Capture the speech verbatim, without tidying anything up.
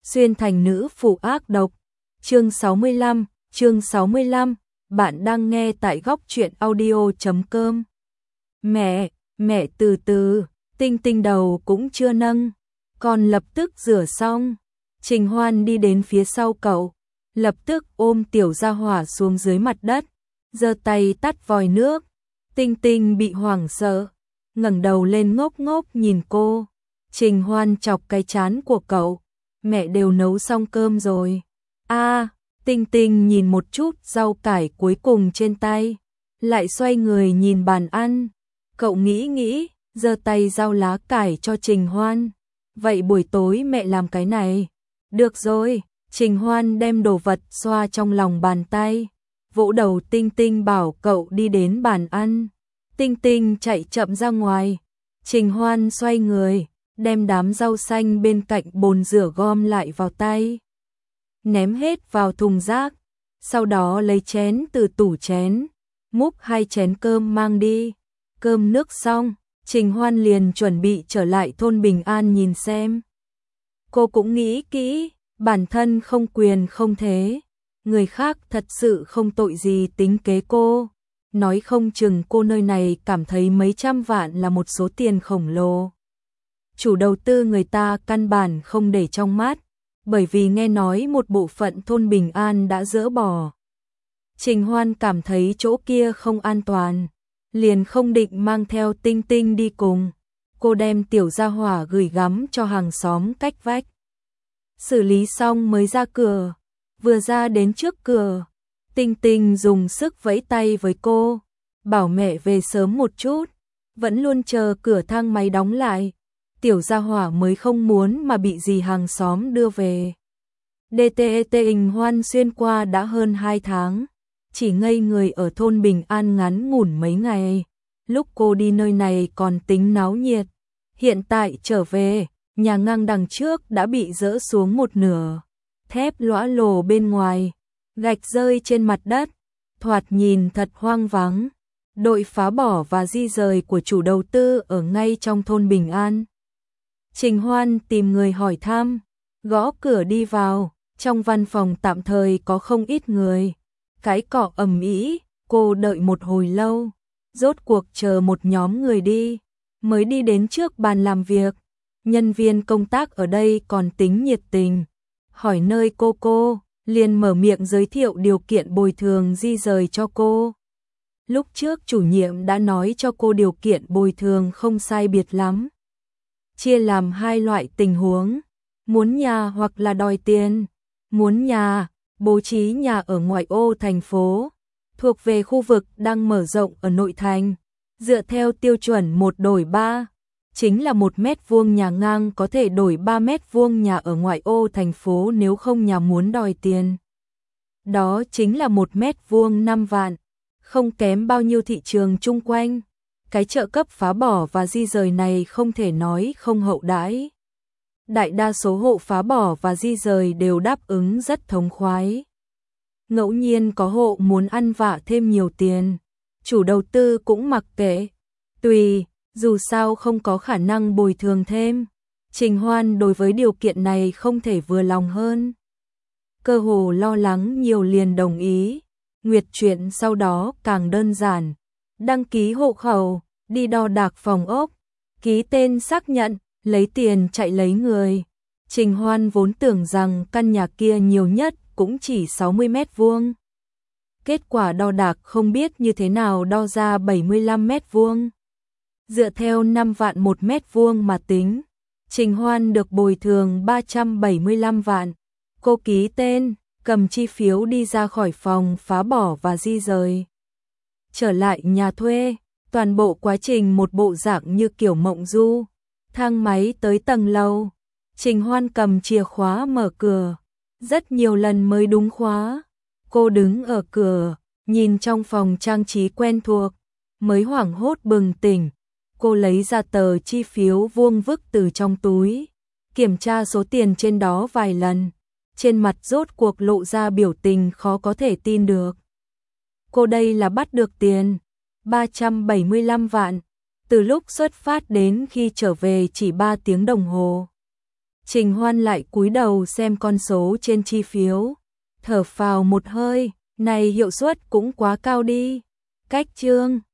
xuyên thành nữ phụ ác độc. Chương sáu mươi lăm, chương sáu mươi lăm, bạn đang nghe tại góc truyện audio chấm com. Mẹ, mẹ từ từ, Tinh Tinh đầu cũng chưa nâng, con lập tức rửa xong. Trình Hoan đi đến phía sau cậu, lập tức ôm tiểu gia hỏa xuống dưới mặt đất, giơ tay tắt vòi nước. Tinh Tinh bị hoảng sợ, ngẩng đầu lên ngốc ngốc nhìn cô. Trình Hoan chọc cái trán của cậu, mẹ đều nấu xong cơm rồi. A, à, Tinh Tinh nhìn một chút rau cải cuối cùng trên tay, lại xoay người nhìn bàn ăn. Cậu nghĩ nghĩ, giơ tay rau lá cải cho Trình Hoan. Vậy buổi tối mẹ làm cái này. Được rồi, Trình Hoan đem đồ vật xoa trong lòng bàn tay, vỗ đầu Tinh Tinh bảo cậu đi đến bàn ăn. Tinh Tinh chạy chậm ra ngoài, Trình Hoan xoay người, đem đám rau xanh bên cạnh bồn rửa gom lại vào tay, ném hết vào thùng rác, sau đó lấy chén từ tủ chén, múc hai chén cơm mang đi. Cơm nước xong, Trình Hoan liền chuẩn bị trở lại thôn Bình An nhìn xem. Cô cũng nghĩ kỹ, bản thân không quyền không thế, người khác thật sự không tội gì tính kế cô. Nói không chừng cô nơi này cảm thấy mấy trăm vạn là một số tiền khổng lồ. Chủ đầu tư người ta căn bản không để trong mắt, bởi vì nghe nói một bộ phận thôn Bình An đã dỡ bỏ. Trình Hoan cảm thấy chỗ kia không an toàn, liền không định mang theo Tinh Tinh đi cùng. Cô đem tiểu gia hỏa gửi gắm cho hàng xóm cách vách. Xử lý xong mới ra cửa, vừa ra đến trước cửa, Tinh Tinh dùng sức vẫy tay với cô, bảo mẹ về sớm một chút, vẫn luôn chờ cửa thang máy đóng lại. Tiểu gia hỏa mới không muốn mà bị dì hàng xóm đưa về. đê tê e tê Trình Hoan xuyên qua đã hơn hai tháng, chỉ ngây người ở thôn Bình An ngắn ngủn mấy ngày. Lúc cô đi nơi này còn tính náo nhiệt, hiện tại trở về, nhà ngang đằng trước đã bị dỡ xuống một nửa, thép lõa lồ bên ngoài, gạch rơi trên mặt đất, thoạt nhìn thật hoang vắng. Đội phá bỏ và di rời của chủ đầu tư ở ngay trong thôn Bình An. Trình Hoan tìm người hỏi thăm, gõ cửa đi vào, trong văn phòng tạm thời có không ít người. Cái cọ ầm ĩ, cô đợi một hồi lâu, rốt cuộc chờ một nhóm người đi, mới đi đến trước bàn làm việc. Nhân viên công tác ở đây còn tính nhiệt tình, hỏi nơi cô cô, liền mở miệng giới thiệu điều kiện bồi thường di rời cho cô. Lúc trước chủ nhiệm đã nói cho cô điều kiện bồi thường không sai biệt lắm. Chia làm hai loại tình huống, muốn nhà hoặc là đòi tiền. Muốn nhà, bố trí nhà ở ngoại ô thành phố, thuộc về khu vực đang mở rộng ở nội thành, dựa theo tiêu chuẩn một đổi ba, chính là một mét vuông nhà ngang có thể đổi ba mét vuông nhà ở ngoại ô thành phố nếu không nhà muốn đòi tiền. Đó chính là một mét vuông năm vạn, không kém bao nhiêu thị trường chung quanh. Cái trợ cấp phá bỏ và di rời này không thể nói không hậu đãi. Đại đa số hộ phá bỏ và di rời đều đáp ứng rất thống khoái. Ngẫu nhiên có hộ muốn ăn vạ thêm nhiều tiền, chủ đầu tư cũng mặc kệ. Tùy, dù sao không có khả năng bồi thường thêm. Trình Hoan đối với điều kiện này không thể vừa lòng hơn. Cơ hồ lo lắng nhiều liền đồng ý. Nguyệt chuyện sau đó càng đơn giản. Đăng ký hộ khẩu, đi đo đạc phòng ốc, ký tên xác nhận, lấy tiền chạy lấy người. Trình Hoan vốn tưởng rằng căn nhà kia nhiều nhất cũng chỉ sáu mươi mét vuông. Kết quả đo đạc không biết như thế nào đo ra bảy mươi lăm mét vuông. Dựa theo năm vạn một mét vuông mà tính, Trình Hoan được bồi thường ba trăm bảy mươi lăm vạn. Cô ký tên, cầm chi phiếu đi ra khỏi phòng phá bỏ và di rời. Trở lại nhà thuê, toàn bộ quá trình một bộ dạng như kiểu mộng du. Thang máy tới tầng lầu, Trình Hoan cầm chìa khóa mở cửa, rất nhiều lần mới đúng khóa. Cô đứng ở cửa, nhìn trong phòng trang trí quen thuộc, mới hoảng hốt bừng tỉnh. Cô lấy ra tờ chi phiếu vuông vức từ trong túi, kiểm tra số tiền trên đó vài lần, trên mặt rốt cuộc lộ ra biểu tình khó có thể tin được. Cô đây là bắt được tiền, ba trăm bảy mươi lăm vạn. Từ lúc xuất phát đến khi trở về chỉ ba tiếng đồng hồ. Trình Hoan lại cúi đầu xem con số trên chi phiếu, thở phào một hơi, này hiệu suất cũng quá cao đi. Cách chương